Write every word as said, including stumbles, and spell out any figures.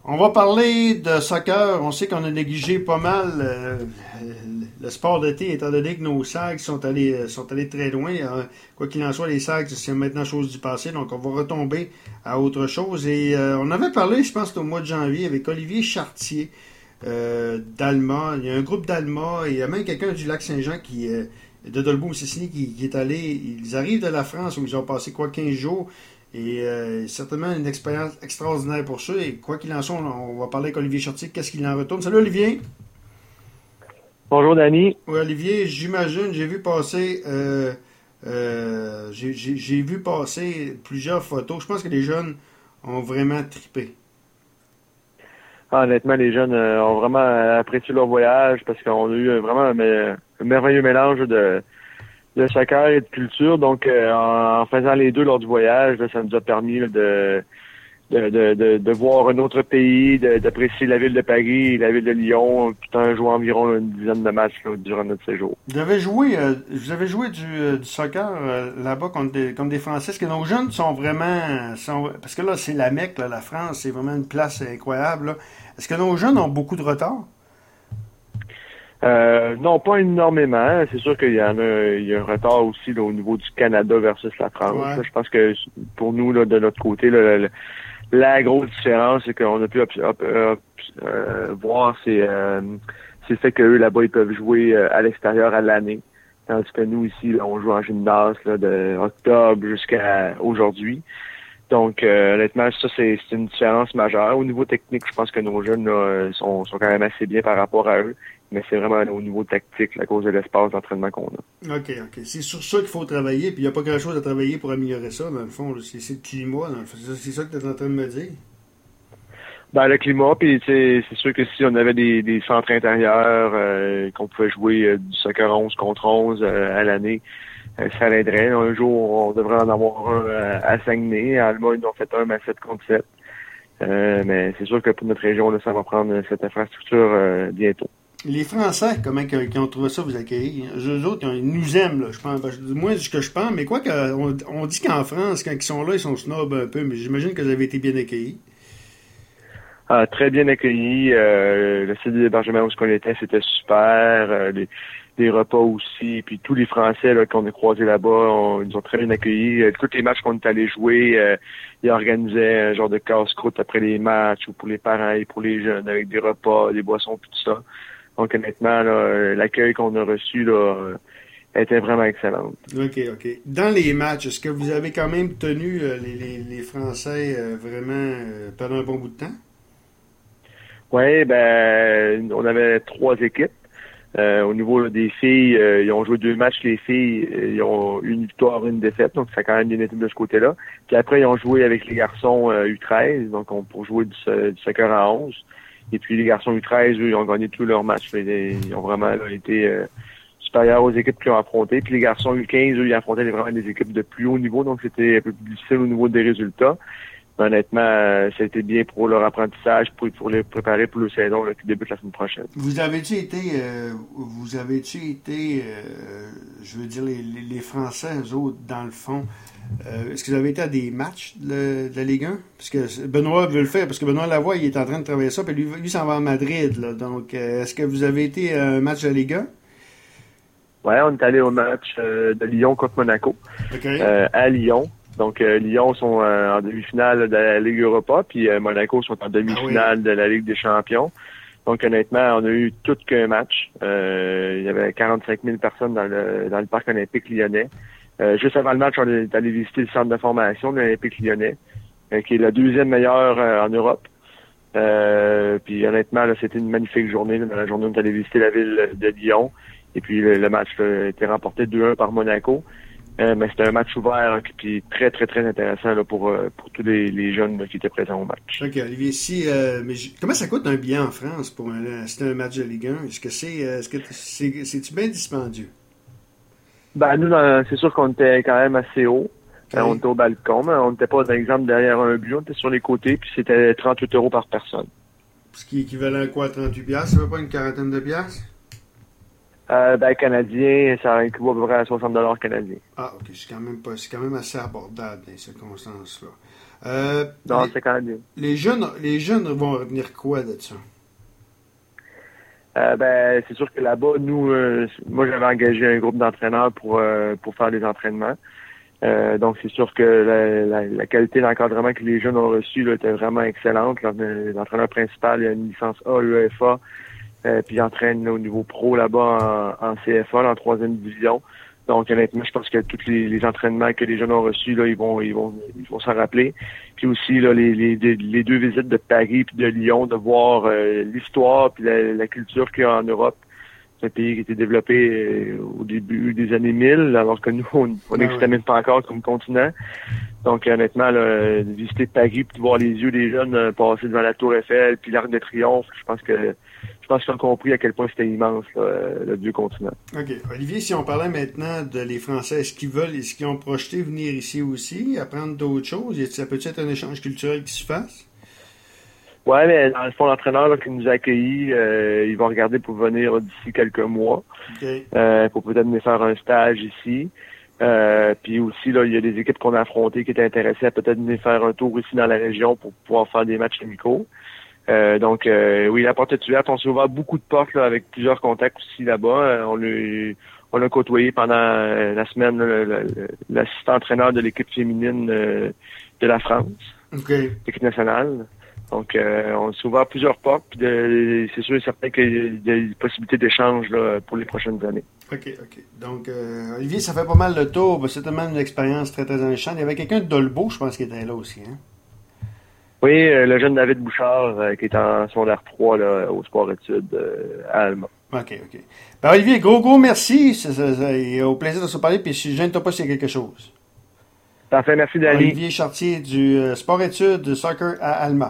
On va parler de soccer. On sait qu'on a négligé pas mal euh, le sport d'été, étant donné que nos Sags sont allés, sont allés très loin. Euh, quoi qu'il en soit, les Sags, c'est maintenant chose du passé. Donc, on va retomber à autre chose. Et euh, on avait parlé, je pense, au mois de janvier, avec Olivier Chartier euh, d'Alma. Il y a un groupe d'Alma. Et il y a même quelqu'un du Lac-Saint-Jean qui... Euh, de Dolbeau-Mississini qui, qui est allé. Ils arrivent de la France où ils ont passé quoi quinze jours. Et euh, certainement une expérience extraordinaire pour ça. Et quoi qu'il en soit, on va parler avec Olivier Chartier. Qu'est-ce qu'il en retourne? Salut Olivier! Bonjour Danny. Oui, Olivier, j'imagine, j'ai vu passer euh, euh, j'ai, j'ai, j'ai vu passer plusieurs photos. Je pense que les jeunes ont vraiment trippé. Ah, honnêtement, les jeunes euh, ont vraiment apprécié leur voyage parce qu'on a eu euh, vraiment un, me- un merveilleux mélange de, de soccer et de culture. Donc, euh, en, en faisant les deux lors du voyage, là, ça nous a permis là, de, de, de, de, de voir un autre pays, de- d'apprécier la ville de Paris et la ville de Lyon, tout en jouant environ là, une dizaine de matchs là, durant notre séjour. Vous avez joué, euh, vous avez joué du, euh, du soccer euh, là-bas contre des, contre des Français. Est-ce que nos jeunes sont vraiment... Sont, parce que là, c'est la Mecque, là, la France, c'est vraiment une place incroyable. Là. Est-ce que nos jeunes ont beaucoup de retard? Euh, non, pas énormément. C'est sûr qu'il y en a, il y a un retard aussi là, au niveau du Canada versus la France. Ouais. Là, je pense que pour nous, là, de notre côté, là, le- la grosse différence, c'est qu'on a pu ob- ob- ob- euh, voir, c'est, euh, c'est le fait qu'eux, là-bas, ils peuvent jouer euh, à l'extérieur à l'année. Tandis que nous, ici, là, on joue en gymnase là, de octobre jusqu'à aujourd'hui. Donc, euh, honnêtement, ça, c'est, c'est une différence majeure. Au niveau technique, je pense que nos jeunes là, euh, sont, sont quand même assez bien par rapport à eux. Mais c'est vraiment au niveau tactique, à cause de l'espace d'entraînement qu'on a. OK, OK. C'est sur ça qu'il faut travailler, puis il n'y a pas grand-chose à travailler pour améliorer ça, dans le fond. Là. C'est, c'est le climat, dans le fond. C'est, c'est ça que tu es en train de me dire. Ben, le climat, puis tu sais, c'est sûr que si on avait des, des centres intérieurs, euh, qu'on pouvait jouer euh, du soccer onze contre onze euh, à l'année, euh, ça l'aiderait. Un jour, on devrait en avoir un euh, à Saguenay. À Alma, ils en ont fait un à sept contre sept. Euh, mais c'est sûr que pour notre région, là, ça va prendre cette infrastructure euh, bientôt. Les Français, comment qu'ils qui ont trouvé ça vous accueillir? Eux autres, ils nous aiment, là, je pense. Ben, je- Moi, ce que je pense, mais quoi qu'on on dit qu'en France, quand ils sont là, ils sont snobs un peu, mais j'imagine que vous avez été bien accueillis. Ah, très bien accueilli. Euh, le site d'hébergement où on était, c'était super. Euh, les, les repas aussi. Puis tous les Français là, qu'on a croisés là-bas, on- ils nous ont très bien accueillis. Euh, tous les matchs qu'on est allé jouer, euh, ils organisaient un genre de casse-croûte après les matchs ou pour les parents et pour les jeunes avec des repas, des boissons, puis tout ça. Donc honnêtement, là, euh, l'accueil qu'on a reçu là, euh, était vraiment excellent. OK, OK. Dans les matchs, est-ce que vous avez quand même tenu euh, les, les, les Français euh, vraiment euh, pendant un bon bout de temps? Oui, ben on avait trois équipes. Euh, au niveau là, des filles, euh, ils ont joué deux matchs, les filles, euh, ils ont une victoire, une défaite, donc ça a quand même bien été de ce côté-là. Puis après, ils ont joué avec les garçons euh, U treize, donc on, pour jouer du, so- du soccer à onze. Et puis les garçons U treize, eux, ils ont gagné tous leurs matchs. Ils, ils ont vraiment là, été euh, supérieurs aux équipes qu'ils ont affrontées. Puis les garçons U quinze, eux, ils affrontaient vraiment des équipes de plus haut niveau, donc c'était un peu plus difficile au niveau des résultats. Mais honnêtement, euh, ça a été bien pour leur apprentissage, pour, pour les préparer pour le saison là, qui débute la semaine prochaine. Vous avez-tu été, euh, vous avez-tu été, euh, je veux dire, les, les, les Français, eux autres, dans le fond, euh, est-ce que vous avez été à des matchs de, de la Ligue un? Parce que Benoît veut le faire, parce que Benoît Lavoie, il est en train de travailler ça, puis lui, lui s'en va à Madrid, là. Donc, euh, est-ce que vous avez été à un match de la Ligue un? Ouais, on est allé au match euh, de Lyon contre Monaco, OK. euh, à Lyon. Donc, euh, Lyon sont euh, en demi-finale de la Ligue Europa, puis euh, Monaco sont en demi-finale Ah oui. de la Ligue des Champions. Donc, honnêtement, on a eu tout qu'un match. Euh, il y avait quarante-cinq mille personnes dans le dans le parc olympique lyonnais. Euh, juste avant le match, on est allé visiter le centre de formation de l'Olympique lyonnais, euh, qui est le deuxième meilleur euh, en Europe. Euh, puis honnêtement, là, c'était une magnifique journée. Là. Dans la journée, on est allé visiter la ville de Lyon. Et puis le, le match là, a été remporté deux un par Monaco. Euh, mais c'était un match ouvert, hein, puis très, très, très intéressant là, pour, euh, pour tous les, les jeunes là, qui étaient présents au match. OK, Olivier, si, euh, mais j- comment ça coûte un billet en France pour un, c'est un match de Ligue un? Est-ce que c'est, euh, est-ce que c'est, c'est-tu bien dispendieux? Ben nous, dans- c'est sûr qu'on était quand même assez haut. OK. Euh, on était au balcon, mais on n'était pas, par exemple, derrière un but, on était sur les côtés, puis c'était trente-huit euros par personne. Ce qui est équivalent à quoi, trente-huit piastres? Ça veut pas une quarantaine de piastres? Euh, ben, canadien, ça équivaut à peu près à soixante dollars canadiens. Ah, OK, c'est quand même pas, c'est quand même assez abordable dans les circonstances-là. Euh, Non, les, c'est quand même bien. les jeunes, les jeunes vont retenir quoi de ça? Euh, ben, c'est sûr que là-bas, nous, euh, moi, j'avais engagé un groupe d'entraîneurs pour euh, pour faire des entraînements. Euh, donc, c'est sûr que la, la, la qualité d'encadrement que les jeunes ont reçu là, était vraiment excellente. L'entraîneur principal, il a une licence A, U E F A, euh, puis il entraîne là, au niveau pro là-bas en, en C F A, en troisième division. Donc, honnêtement, je pense que tous les, les entraînements que les jeunes ont reçus, là, ils vont, ils vont, ils vont s'en rappeler. Puis aussi, là, les, les, les deux visites de Paris puis de Lyon, de voir euh, l'histoire puis la, la culture qu'il y a en Europe. C'est un pays qui a été développé euh, au début des années mille, alors que nous, on n'existait même pas encore comme continent. Donc, honnêtement, là, de visiter Paris puis de voir les yeux des jeunes euh, passer devant la Tour Eiffel puis l'Arc de Triomphe, je pense que je pense qu'ils ont compris à quel point c'était immense, là, le vieux continent. OK. Olivier, si on parlait maintenant de les Français, est-ce qu'ils veulent, est-ce qu'ils ont projeté venir ici aussi, apprendre d'autres choses? Ça peut être un échange culturel qui se fasse? Ouais, mais dans le fond, l'entraîneur là, qui nous a accueillis, euh, il va regarder pour venir d'ici quelques mois. Okay. Euh, pour peut-être venir faire un stage ici. Euh, puis aussi, là, il y a des équipes qu'on a affrontées qui étaient intéressées à peut-être venir faire un tour ici dans la région pour pouvoir faire des matchs amicaux. Euh, donc, euh, oui, la porte est ouverte. On s'est ouvert beaucoup de portes là, avec plusieurs contacts aussi là-bas. Euh, on l'a on l'a côtoyé pendant euh, la semaine, l'assistant entraîneur de l'équipe féminine euh, de la France, okay. l'équipe nationale. Donc, euh, on s'est ouvert plusieurs portes. Puis c'est sûr et certain qu'il y a des possibilités d'échange là, pour les prochaines années. OK, OK. Donc, euh, Olivier, ça fait pas mal le tour. C'est tellement une expérience très, très enrichissante. Il y avait quelqu'un de Dolbeau, je pense, qui était là aussi. Hein? Oui, euh, le jeune David Bouchard, euh, qui est en secondaire trois là, au sport-études euh, à Alma. OK, OK. Ben, Olivier, gros, gros merci. C'est, c'est, c'est, au plaisir de se parler. Puis, je ne gêne pas s'il y a quelque chose. Parfait, merci, Dani. Olivier Chartier du euh, sport-études de soccer à Alma.